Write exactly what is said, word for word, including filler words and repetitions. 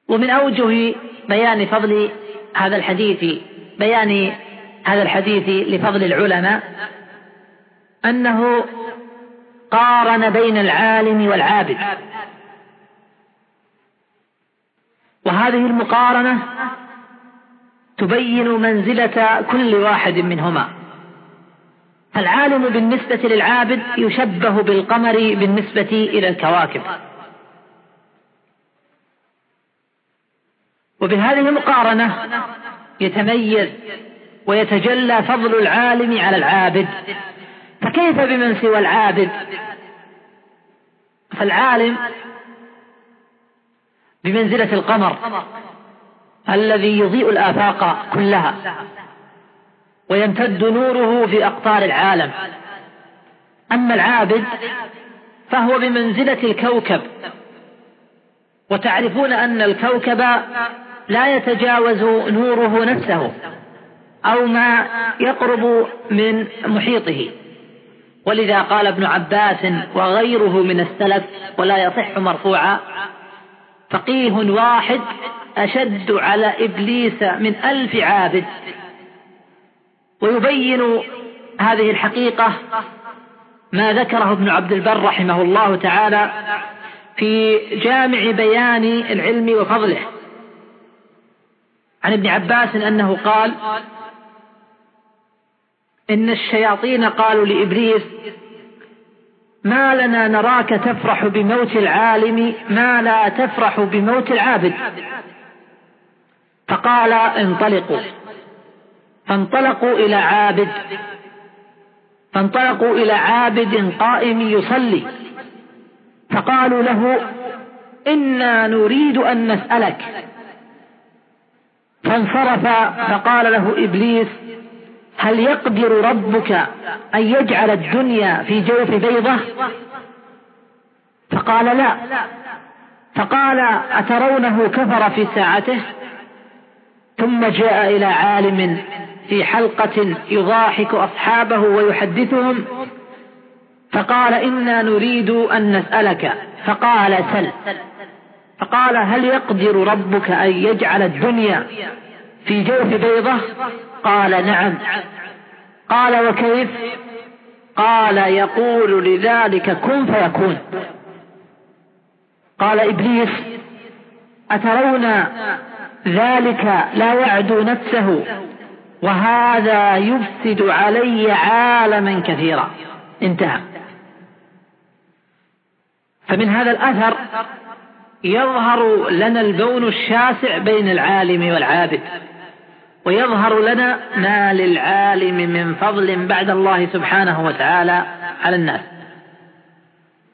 ومن أوجه بيان فضل هذا الحديث بيان هذا الحديث لفضل العلماء أنه قارن بين العالم والعابد، وهذه المقارنة تبين منزلة كل واحد منهما. فالعالم بالنسبة للعابد يشبه بالقمر بالنسبة إلى الكواكب. وبهذه المقارنة يتميز ويتجلى فضل العالم على العابد. فكيف بمن سوى العابد؟ فالعالم بمنزلة القمر الذي يضيء الآفاق كلها ويمتد نوره في أقطار العالم. أما العابد فهو بمنزلة الكوكب، وتعرفون أن الكوكب لا يتجاوز نوره نفسه أو ما يقرب من محيطه. ولذا قال ابن عباس وغيره من السلف ولا يصح مرفوعا: فقيه واحد أشد على إبليس من ألف عابد. ويبين هذه الحقيقة ما ذكره ابن عبد البر رحمه الله تعالى في جامع بيان العلم وفضله عن ابن عباس أنه قال: إن الشياطين قالوا لإبليس: ما لنا نراك تفرح بموت العالم ما لا تفرح بموت العابد. فقال: انطلقوا. فانطلقوا إلى عابد فانطلقوا إلى عابد قائم يصلي، فقالوا له: إنا نريد أن نسألك. فانصرف فقال له إبليس: هل يقدر ربك أن يجعل الدنيا في جوف بيضة؟ فقال: لا. فقال: أترونه كفر في ساعته؟ ثم جاء إلى عالم في حلقة يضاحك أصحابه ويحدثهم، فقال: إنا نريد أن نسألك. فقال: سل. فقال: هل يقدر ربك أن يجعل الدنيا في جوف بيضة؟ قال: نعم. قال: وكيف؟ قال: يقول لذلك كن فيكون. قال إبليس: أترون ذلك لا يعدو نفسه، وهذا يفسد علي عالما كثيرا. انتهى. فمن هذا الأثر يظهر لنا البون الشاسع بين العالم والعابد، ويظهر لنا ما للعالم من فضل بعد الله سبحانه وتعالى على الناس.